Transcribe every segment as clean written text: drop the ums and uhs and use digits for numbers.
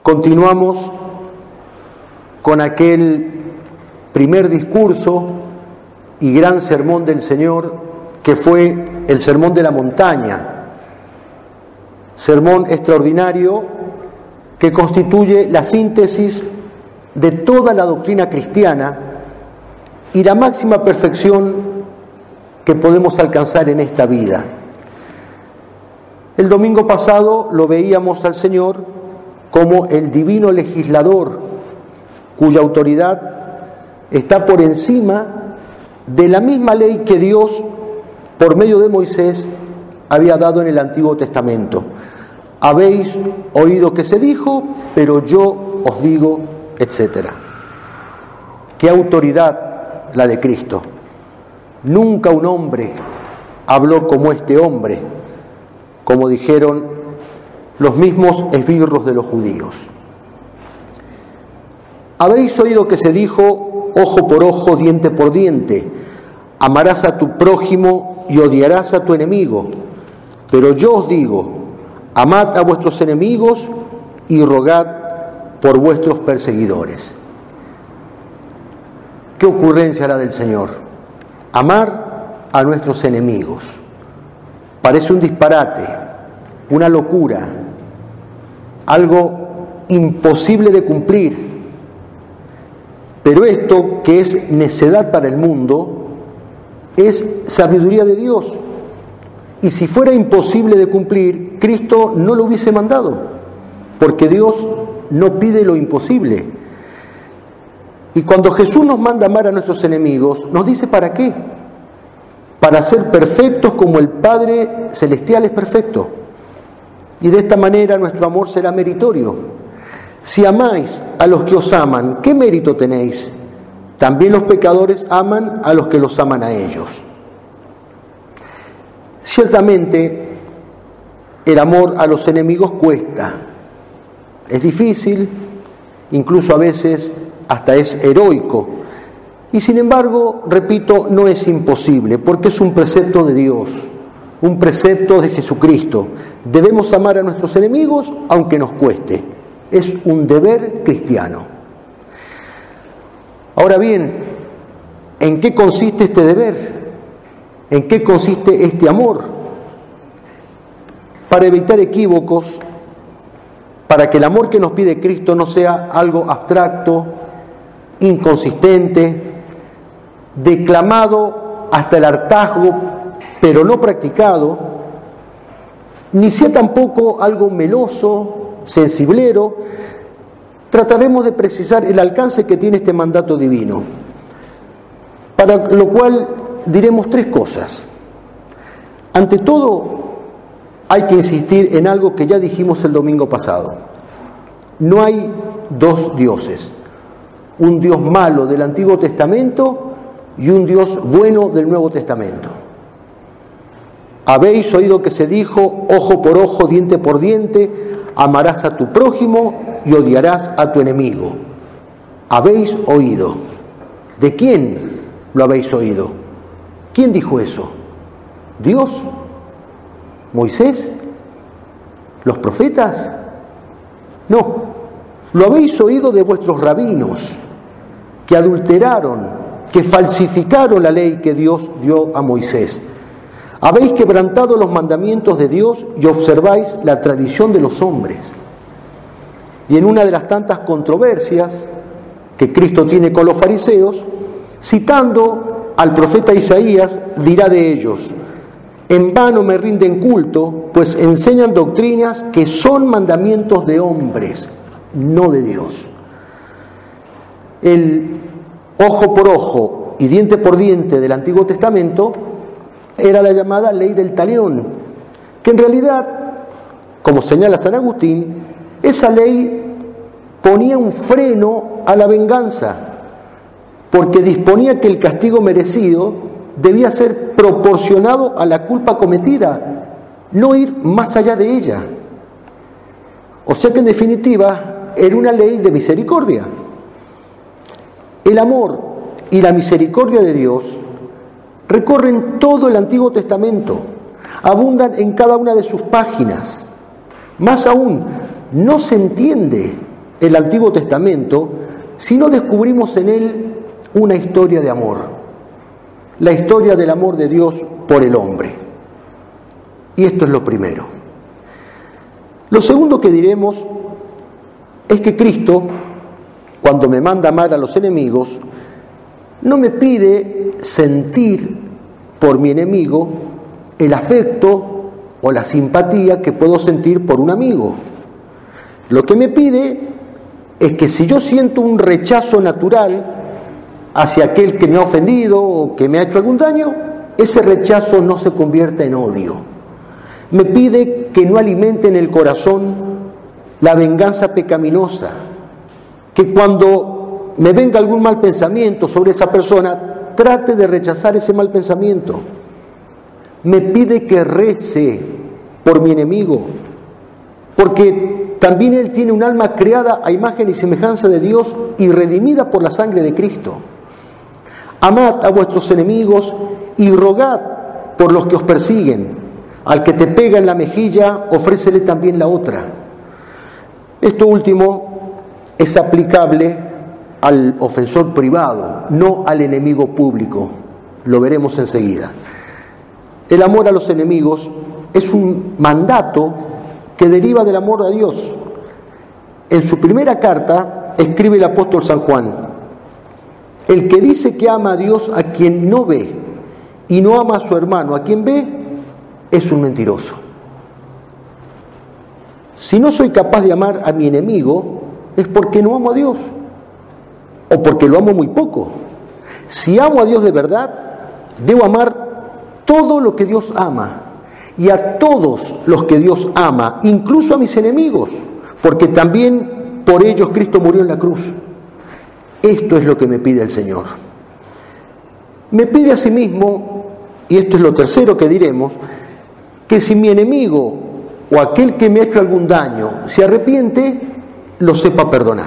Continuamos con aquel primer discurso y gran sermón del Señor, que fue el Sermón de la Montaña. Sermón extraordinario que constituye la síntesis de toda la doctrina cristiana y la máxima perfección que podemos alcanzar en esta vida. El domingo pasado lo veíamos al Señor como el divino legislador, cuya autoridad está por encima de la misma ley que Dios, por medio de Moisés, había dado en el Antiguo Testamento. Habéis oído que se dijo, pero yo os digo, etc. ¿Qué autoridad la de Cristo? Nunca un hombre habló como este hombre, como dijeron los mismos esbirros de los judíos. Habéis oído que se dijo ojo por ojo, diente por diente, amarás a tu prójimo y odiarás a tu enemigo. Pero yo os digo, amad a vuestros enemigos y rogad por vuestros perseguidores. ¿Qué ocurrencia la del Señor? Amar a nuestros enemigos. Parece un disparate, una locura, algo imposible de cumplir. Pero esto, que es necedad para el mundo, es sabiduría de Dios. Y si fuera imposible de cumplir, Cristo no lo hubiese mandado, porque Dios no pide lo imposible. Y cuando Jesús nos manda amar a nuestros enemigos, nos dice ¿para qué? Para ser perfectos como el Padre Celestial es perfecto. Y de esta manera nuestro amor será meritorio. Si amáis a los que os aman, ¿qué mérito tenéis? También los pecadores aman a los que los aman a ellos. Ciertamente, el amor a los enemigos cuesta. Es difícil, incluso a veces hasta es heroico. Y sin embargo, repito, no es imposible, porque es un precepto de Dios, un precepto de Jesucristo. Debemos amar a nuestros enemigos aunque nos cueste. Es un deber cristiano. Ahora bien, ¿en qué consiste este deber? ¿En qué consiste este amor? Para evitar equívocos, para que el amor que nos pide Cristo no sea algo abstracto, inconsistente, declamado hasta el hartazgo, pero no practicado, ni sea tampoco algo meloso, sensiblero, trataremos de precisar el alcance que tiene este mandato divino, para lo cual diremos tres cosas. Ante todo, hay que insistir en algo que ya dijimos el domingo pasado. No hay dos dioses, un Dios malo del Antiguo Testamento y un Dios bueno del Nuevo Testamento. Habéis oído que se dijo ojo por ojo, diente por diente, amarás a tu prójimo y odiarás a tu enemigo. Habéis oído. ¿De quién lo habéis oído? ¿Quién dijo eso? ¿Dios? ¿Moisés? ¿Los profetas? No. Lo habéis oído de vuestros rabinos, que adulteraron, que falsificaron la ley que Dios dio a Moisés. Habéis quebrantado los mandamientos de Dios y observáis la tradición de los hombres. Y en una de las tantas controversias que Cristo tiene con los fariseos, citando al profeta Isaías, dirá de ellos: en vano me rinden culto, pues enseñan doctrinas que son mandamientos de hombres, no de Dios. El ojo por ojo y diente por diente del Antiguo Testamento era la llamada ley del talión, que en realidad, como señala San Agustín, esa ley ponía un freno a la venganza, porque disponía que el castigo merecido debía ser proporcionado a la culpa cometida, no ir más allá de ella. O sea que en definitiva era una ley de misericordia. El amor y la misericordia de Dios recorren todo el Antiguo Testamento, abundan en cada una de sus páginas. Más aún, no se entiende el Antiguo Testamento si no descubrimos en él una historia de amor, la historia del amor de Dios por el hombre. Y esto es lo primero. Lo segundo que diremos es que Cristo, cuando me manda amar a los enemigos, no me pide sentir por mi enemigo el afecto o la simpatía que puedo sentir por un amigo. Lo que me pide es que si yo siento un rechazo natural hacia aquel que me ha ofendido o que me ha hecho algún daño, ese rechazo no se convierta en odio. Me pide que no alimente en el corazón la venganza pecaminosa, que cuando me venga algún mal pensamiento sobre esa persona, trate de rechazar ese mal pensamiento. Me pide que rece por mi enemigo, porque también él tiene un alma creada a imagen y semejanza de Dios y redimida por la sangre de Cristo. Amad a vuestros enemigos y rogad por los que os persiguen. Al que te pega en la mejilla, ofrécele también la otra. Esto último es aplicable al ofensor privado, no al enemigo público. Lo veremos enseguida. El amor a los enemigos es un mandato que deriva del amor a Dios. En su primera carta escribe el apóstol San Juan: el que dice que ama a Dios a quien no ve y no ama a su hermano a quien ve, es un mentiroso. Si no soy capaz de amar a mi enemigo, es porque no amo a Dios o porque lo amo muy poco. Si amo a Dios de verdad, debo amar todo lo que Dios ama y a todos los que Dios ama, incluso a mis enemigos, porque también por ellos Cristo murió en la cruz. Esto es lo que me pide el Señor. Me pide asimismo, y esto es lo tercero que diremos, que si mi enemigo o aquel que me ha hecho algún daño se arrepiente, lo sepa perdonar.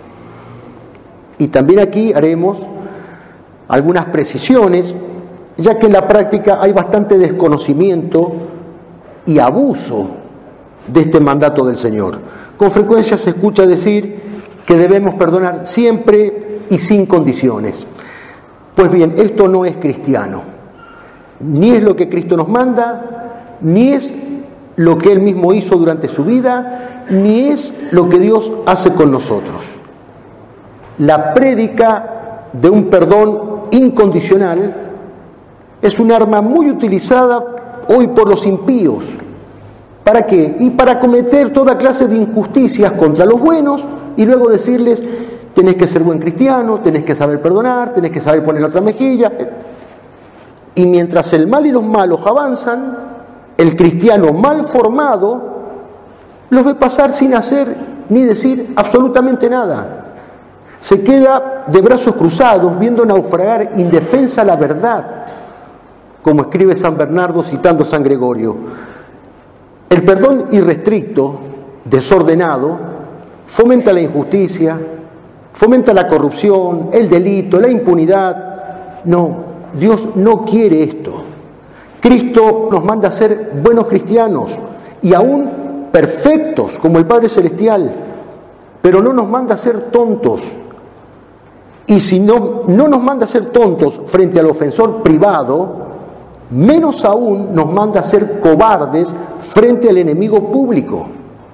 Y también aquí haremos algunas precisiones, ya que en la práctica hay bastante desconocimiento y abuso de este mandato del Señor. Con frecuencia se escucha decir que debemos perdonar siempre y sin condiciones. Pues bien, esto no es cristiano. Ni es lo que Cristo nos manda, ni es lo que Él mismo hizo durante su vida, ni es lo que Dios hace con nosotros. La prédica de un perdón incondicional es un arma muy utilizada hoy por los impíos. ¿Para qué? Y para cometer toda clase de injusticias contra los buenos y luego decirles: tenés que ser buen cristiano, tenés que saber perdonar, tenés que saber poner la otra mejilla. Y mientras el mal y los malos avanzan, el cristiano mal formado los ve pasar sin hacer ni decir absolutamente nada. Se queda de brazos cruzados viendo naufragar indefensa la verdad, como escribe San Bernardo citando a San Gregorio. El perdón irrestricto, desordenado, fomenta la injusticia, fomenta la corrupción, el delito, la impunidad. No, Dios no quiere esto. Cristo nos manda a ser buenos cristianos y aún perfectos como el Padre Celestial, pero no nos manda a ser tontos. Y si no nos manda a ser tontos frente al ofensor privado, menos aún nos manda a ser cobardes frente al enemigo público.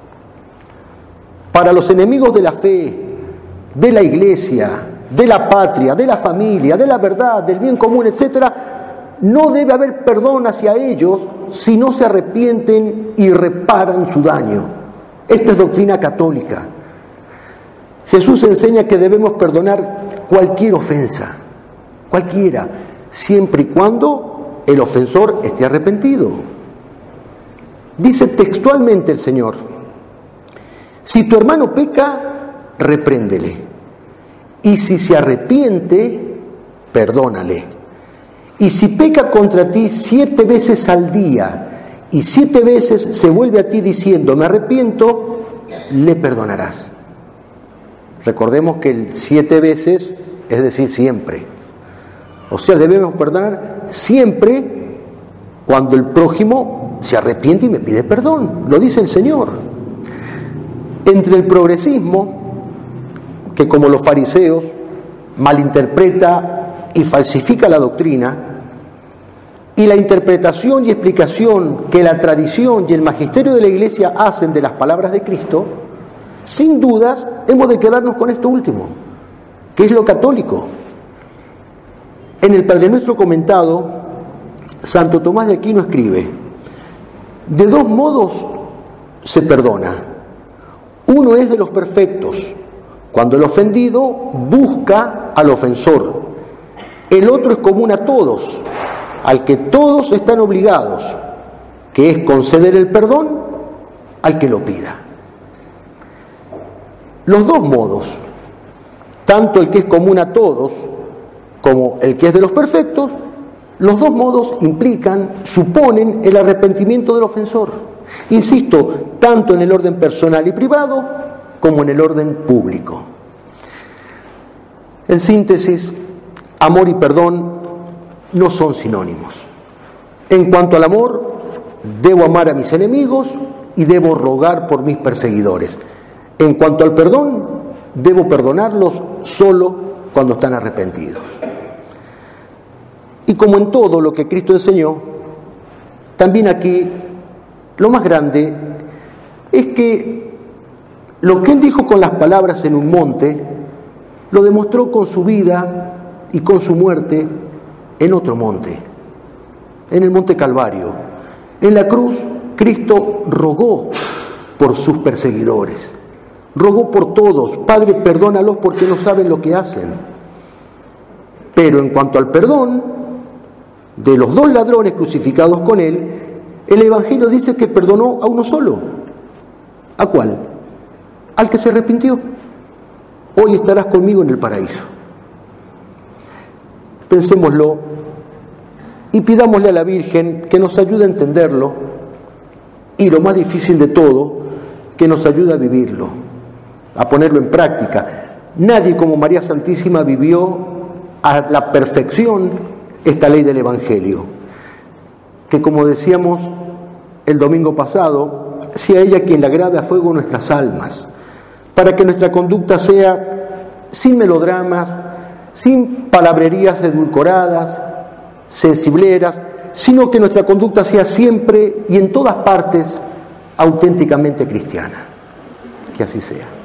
Para los enemigos de la fe, de la iglesia, de la patria, de la familia, de la verdad, del bien común, etcétera, no debe haber perdón hacia ellos si no se arrepienten y reparan su daño. Esta es doctrina católica. Jesús enseña que debemos perdonar cualquier ofensa, cualquiera, siempre y cuando el ofensor esté arrepentido. Dice textualmente el Señor: si tu hermano peca, repréndele, y si se arrepiente, perdónale. Y si peca contra ti 7 veces al día y 7 veces se vuelve a ti diciendo me arrepiento, le perdonarás. Recordemos que el 7 veces es decir siempre. O sea, debemos perdonar siempre cuando el prójimo se arrepiente y me pide perdón. Lo dice el Señor. Entre el progresismo que, como los fariseos, malinterpreta y falsifica la doctrina, y la interpretación y explicación que la tradición y el magisterio de la Iglesia hacen de las palabras de Cristo, sin dudas hemos de quedarnos con esto último, que es lo católico. En el Padre Nuestro comentado, Santo Tomás de Aquino escribe: de dos modos se perdona. Uno es de los perfectos, cuando el ofendido busca al ofensor. El otro es común a todos, al que todos están obligados, que es conceder el perdón al que lo pida. Los dos modos, tanto el que es común a todos como el que es de los perfectos, los dos modos suponen el arrepentimiento del ofensor. Insisto, tanto en el orden personal y privado como en el orden público. En síntesis, amor y perdón no son sinónimos. En cuanto al amor, debo amar a mis enemigos y debo rogar por mis perseguidores. En cuanto al perdón, debo perdonarlos solo cuando están arrepentidos. Y como en todo lo que Cristo enseñó, también aquí lo más grande es que lo que Él dijo con las palabras en un monte, lo demostró con su vida y con su muerte en otro monte, en el monte Calvario. En la cruz, Cristo rogó por sus perseguidores, rogó por todos: Padre, perdónalos porque no saben lo que hacen. Pero en cuanto al perdón de los dos ladrones crucificados con Él, el Evangelio dice que perdonó a uno solo. ¿A cuál? Al que se arrepintió. Hoy estarás conmigo en el paraíso. Pensémoslo y pidámosle a la Virgen que nos ayude a entenderlo, y lo más difícil de todo, que nos ayude a vivirlo, a ponerlo en práctica. Nadie como María Santísima vivió a la perfección esta ley del Evangelio, que, como decíamos el domingo pasado, sea ella quien la grave a fuego nuestras almas, para que nuestra conducta sea sin melodramas, sin palabrerías edulcoradas, sensibleras, sino que nuestra conducta sea siempre y en todas partes auténticamente cristiana. Que así sea.